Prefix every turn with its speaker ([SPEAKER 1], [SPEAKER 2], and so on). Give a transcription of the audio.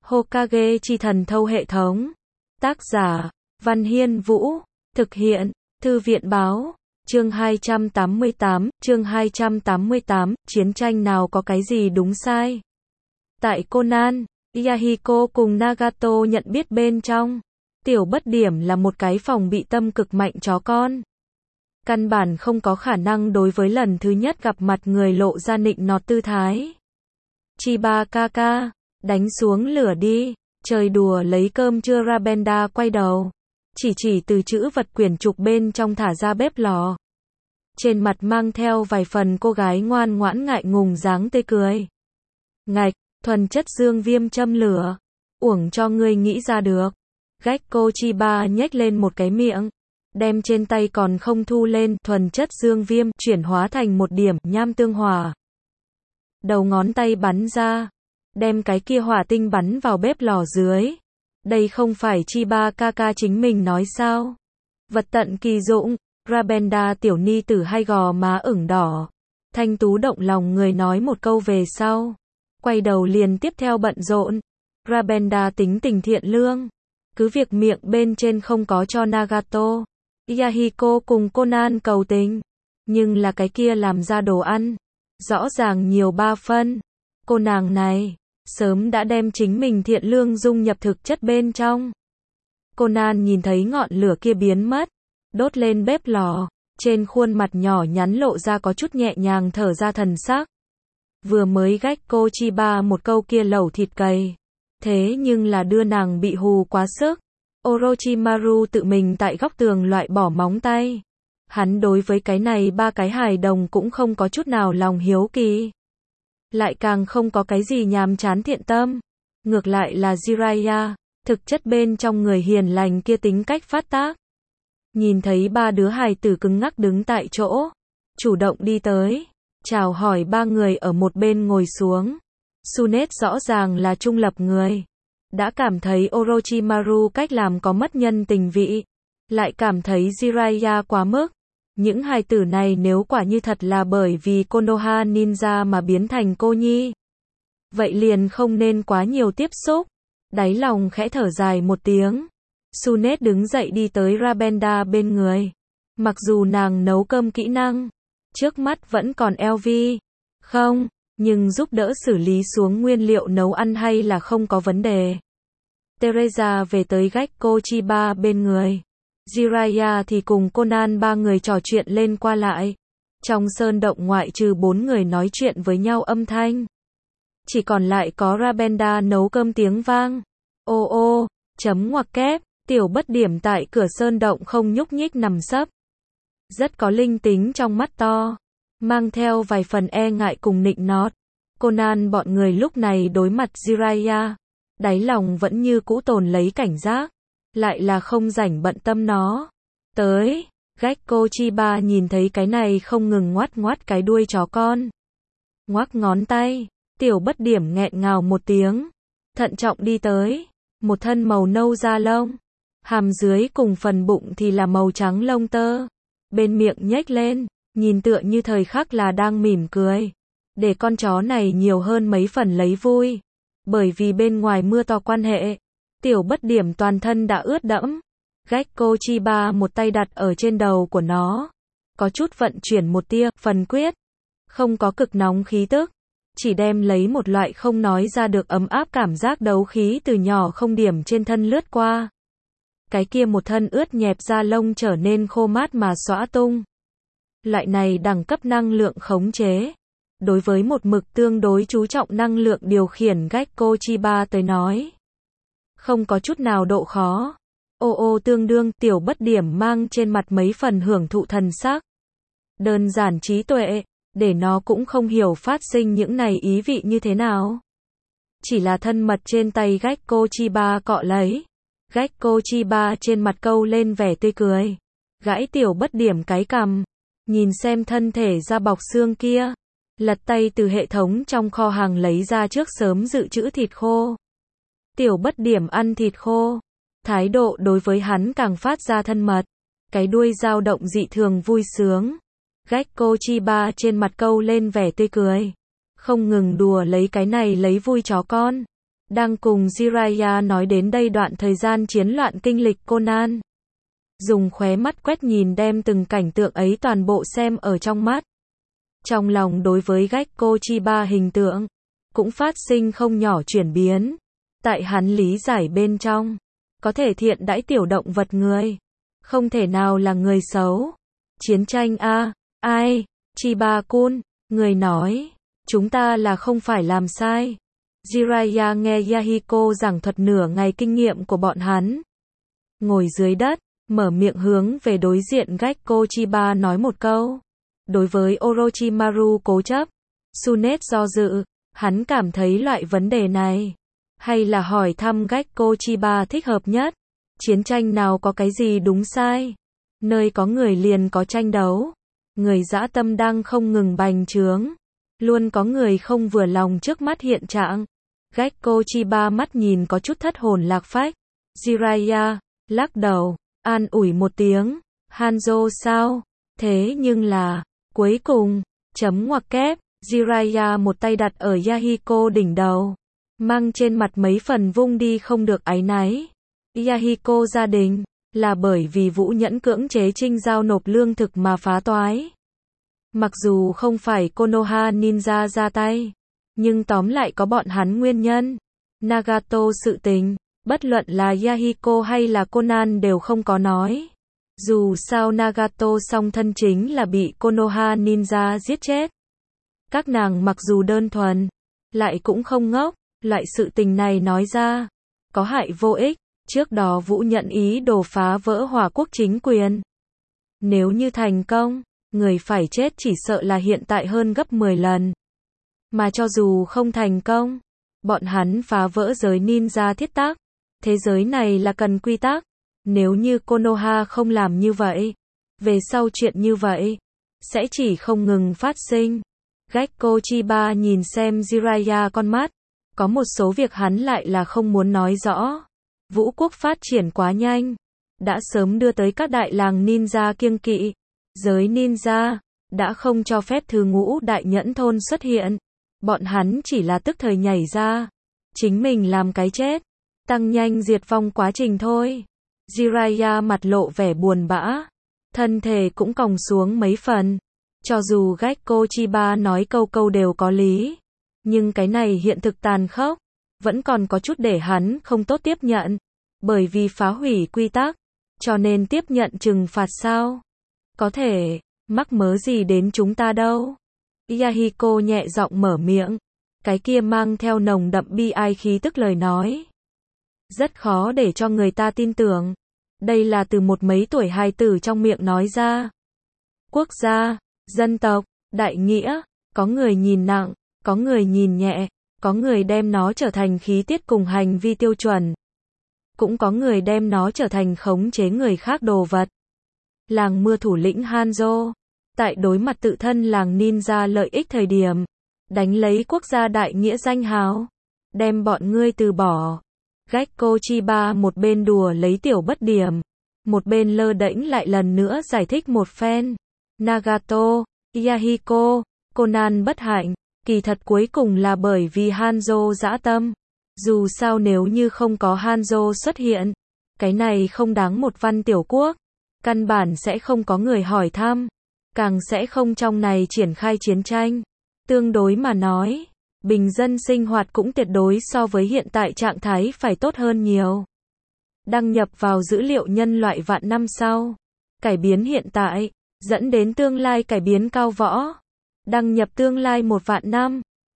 [SPEAKER 1] Hokage chi thần thâu hệ thống. Tác giả, Văn Hiên Vũ. Thực hiện, Thư viện Báo. Chương 288, chiến tranh nào có cái gì đúng sai. Tại Conan, Yahiko cùng Nagato nhận biết bên trong. Tiểu Bất Điểm là một cái phòng bị tâm cực mạnh chó con. Căn bản không có khả năng đối với lần thứ nhất gặp mặt người lộ ra nịnh nọt tư thái. Chiba Kaka, đánh xuống lửa đi, trời đùa lấy cơm trưa. Rabenda quay đầu, chỉ từ chữ vật quyển trục bên trong thả ra bếp lò. Trên mặt mang theo vài phần cô gái ngoan ngoãn ngại ngùng dáng tươi cười. Ngạch, thuần chất dương viêm châm lửa, uổng cho ngươi nghĩ ra được. Gecko Chiba nhếch lên một cái miệng, đem trên tay còn không thu lên thuần chất dương viêm chuyển hóa thành một điểm nham tương hỏa. Đầu ngón tay bắn ra, đem cái kia hỏa tinh bắn vào bếp lò dưới. Đây không phải Chiba Kaka chính mình nói sao? Vật tận kỳ dụng. Rabenda tiểu ni tử hay gò má ửng đỏ. Thanh tú động lòng người nói một câu về sau. Quay đầu liền tiếp theo bận rộn. Rabenda tính tình thiện lương. Cứ việc miệng bên trên không có cho Nagato, Yahiko cùng Conan cầu tình. Nhưng là cái kia làm ra đồ ăn. Rõ ràng nhiều 3 phân. Cô nàng này, sớm đã đem chính mình thiện lương dung nhập thực chất bên trong. Conan nhìn thấy ngọn lửa kia biến mất. Đốt lên bếp lò, trên khuôn mặt nhỏ nhắn lộ ra có chút nhẹ nhàng thở ra thần sắc. Vừa mới Gecko Chiba một câu kia lẩu thịt cầy, thế nhưng là đưa nàng bị hù quá sức. Orochimaru tự mình tại góc tường loại bỏ móng tay. Hắn đối với cái này 3 cái hài đồng cũng không có chút nào lòng hiếu kỳ. Lại càng không có cái gì nhàm chán thiện tâm. Ngược lại là Jiraiya, thực chất bên trong người hiền lành kia tính cách phát tác. Nhìn thấy 3 đứa hài tử cứng ngắc đứng tại chỗ, chủ động đi tới, chào hỏi 3 người ở một bên ngồi xuống. Sunet rõ ràng là trung lập người, đã cảm thấy Orochimaru cách làm có mất nhân tình vị, lại cảm thấy Jiraiya quá mức. Những hài tử này nếu quả như thật là bởi vì Konoha Ninja mà biến thành cô nhi, vậy liền không nên quá nhiều tiếp xúc. Đáy lòng khẽ thở dài một tiếng. Sunet đứng dậy đi tới Rabenda bên người. Mặc dù nàng nấu cơm kỹ năng trước mắt vẫn còn LV không, nhưng giúp đỡ xử lý xuống nguyên liệu nấu ăn hay là không có vấn đề. Teresa về tới Gecko Chiba bên người. Jiraiya thì cùng Conan 3 người trò chuyện lên qua lại. Trong sơn động ngoại trừ 4 người nói chuyện với nhau âm thanh, chỉ còn lại có Rabenda nấu cơm tiếng vang. Ô ô, chấm ngoặc kép. Tiểu Bất Điểm tại cửa sơn động không nhúc nhích nằm sấp. Rất có linh tính trong mắt to, mang theo vài phần e ngại cùng nịnh nọt. Conan bọn người lúc này đối mặt Jiraiya, đáy lòng vẫn như cũ tồn lấy cảnh giác, lại là không rảnh bận tâm nó. Tới, Gecko Chiba nhìn thấy cái này không ngừng ngoắt cái đuôi chó con. Ngoắc ngón tay, Tiểu Bất Điểm nghẹn ngào một tiếng, thận trọng đi tới, một thân màu nâu da lông. Hàm dưới cùng phần bụng thì là màu trắng lông tơ. Bên miệng nhếch lên, nhìn tựa như thời khắc là đang mỉm cười. Để con chó này nhiều hơn mấy phần lấy vui. Bởi vì bên ngoài mưa to quan hệ, Tiểu Bất Điểm toàn thân đã ướt đẫm. Gecko Chiba một tay đặt ở trên đầu của nó. Có chút vận chuyển một tia, phần quyết. Không có cực nóng khí tức. Chỉ đem lấy một loại không nói ra được ấm áp cảm giác đấu khí từ nhỏ không điểm trên thân lướt qua. Cái kia một thân ướt nhẹp da lông trở nên khô mát mà xõa tung. Loại này đẳng cấp năng lượng khống chế. Đối với một mực tương đối chú trọng năng lượng điều khiển Gecko Chiba tới nói, không có chút nào độ khó. Ô ô tương đương, Tiểu Bất Điểm mang trên mặt mấy phần hưởng thụ thần sắc. Đơn giản trí tuệ, để nó cũng không hiểu phát sinh những này ý vị như thế nào. Chỉ là thân mật trên tay Gecko Chiba cọ lấy. Gecko Chiba trên mặt câu lên vẻ tươi cười. Gãi Tiểu Bất Điểm cái cằm. Nhìn xem thân thể da bọc xương kia. Lật tay từ hệ thống trong kho hàng lấy ra trước sớm dự trữ thịt khô. Tiểu Bất Điểm ăn thịt khô. Thái độ đối với hắn càng phát ra thân mật. Cái đuôi dao động dị thường vui sướng. Gecko Chiba trên mặt câu lên vẻ tươi cười. Không ngừng đùa lấy cái này lấy vui chó con. đang cùng Jiraiya nói đến đây đoạn thời gian chiến loạn kinh lịch Conan. Dùng khóe mắt quét nhìn đem từng cảnh tượng ấy toàn bộ xem ở trong mắt. Trong lòng đối với Gekko Chiba hình tượng, cũng phát sinh không nhỏ chuyển biến. Tại hắn lý giải bên trong, có thể thiện đãi tiểu động vật người, không thể nào là người xấu. Chiến tranh a, ai, Chiba-kun, người nói, chúng ta là không phải làm sai. Jiraiya nghe Yahiko giảng thuật nửa ngày kinh nghiệm của bọn hắn. Ngồi dưới đất, mở miệng hướng về đối diện Gekko Chiba nói một câu. Đối với Orochimaru cố chấp, Tsunade do dự, hắn cảm thấy loại vấn đề này, hay là hỏi thăm Gekko Chiba thích hợp nhất. Chiến tranh nào có cái gì đúng sai? Nơi có người liền có tranh đấu. Người dã tâm đang không ngừng bành trướng. Luôn có người không vừa lòng trước mắt hiện trạng. Gekko Chiba mắt nhìn có chút thất hồn lạc phách. Jiraiya, lắc đầu, an ủi một tiếng. Hanzo sao? Thế nhưng là, cuối cùng, chấm ngoặc kép, Jiraiya một tay đặt ở Yahiko đỉnh đầu. Mang trên mặt mấy phần vung đi không được áy náy. Yahiko gia đình, là bởi vì Vũ Nhẫn cưỡng chế Trinh giao nộp lương thực mà phá toái. Mặc dù không phải Konoha Ninja ra tay, nhưng tóm lại có bọn hắn nguyên nhân. Nagato sự tình, bất luận là Yahiko hay là Conan đều không có nói. Dù sao Nagato song thân chính là bị Konoha Ninja giết chết. Các nàng mặc dù đơn thuần, lại cũng không ngốc, loại sự tình này nói ra, có hại vô ích. Trước đó Vũ Nhẫn ý đồ phá vỡ Hỏa Quốc chính quyền. Nếu như thành công, người phải chết chỉ sợ là hiện tại hơn gấp 10 lần. Mà cho dù không thành công, bọn hắn phá vỡ giới ninja thiết tắc. Thế giới này là cần quy tắc. Nếu như Konoha không làm như vậy, về sau chuyện như vậy, sẽ chỉ không ngừng phát sinh. Gekko Chiba nhìn xem Jiraiya con mắt. Có một số việc hắn lại là không muốn nói rõ. Vũ quốc phát triển quá nhanh, đã sớm đưa tới các đại làng ninja kiêng kỵ. Giới ninja đã không cho phép thứ ngũ đại nhẫn thôn xuất hiện. Bọn hắn chỉ là tức thời nhảy ra, chính mình làm cái chết, tăng nhanh diệt vong quá trình thôi. Jiraiya mặt lộ vẻ buồn bã, thân thể cũng còng xuống mấy phần. Cho dù Gekko Chiba nói câu câu đều có lý, nhưng cái này hiện thực tàn khốc, vẫn còn có chút để hắn không tốt tiếp nhận. Bởi vì phá hủy quy tắc, cho nên tiếp nhận trừng phạt sao? Có thể, mắc mớ gì đến chúng ta đâu. Yahiko nhẹ giọng mở miệng, cái kia mang theo nồng đậm bi ai khí tức lời nói. Rất khó để cho người ta tin tưởng. Đây là từ một mấy tuổi hài tử trong miệng nói ra. Quốc gia, dân tộc, đại nghĩa, có người nhìn nặng, có người nhìn nhẹ, có người đem nó trở thành khí tiết cùng hành vi tiêu chuẩn. Cũng có người đem nó trở thành khống chế người khác đồ vật. Làng mưa thủ lĩnh Hanzo, tại đối mặt tự thân làng ninja lợi ích thời điểm, đánh lấy quốc gia đại nghĩa danh hào, đem bọn ngươi từ bỏ. Gekko Chiba một bên đùa lấy tiểu bất điểm, một bên lơ đễnh lại lần nữa giải thích một phen. Nagato, Yahiko, Conan bất hạnh, kỳ thật cuối cùng là bởi vì Hanzo dã tâm. Dù sao nếu như không có Hanzo xuất hiện, cái này không đáng một văn tiểu quốc, căn bản sẽ không có người hỏi thăm, càng sẽ không trong này triển khai chiến tranh. Tương đối mà nói, bình dân sinh hoạt cũng tuyệt đối so với hiện tại trạng thái phải tốt hơn nhiều. Đăng nhập vào dữ liệu nhân loại vạn năm sau, cải biến hiện tại, dẫn đến tương lai cải biến cao võ. Đăng nhập tương lai 1 vạn năm.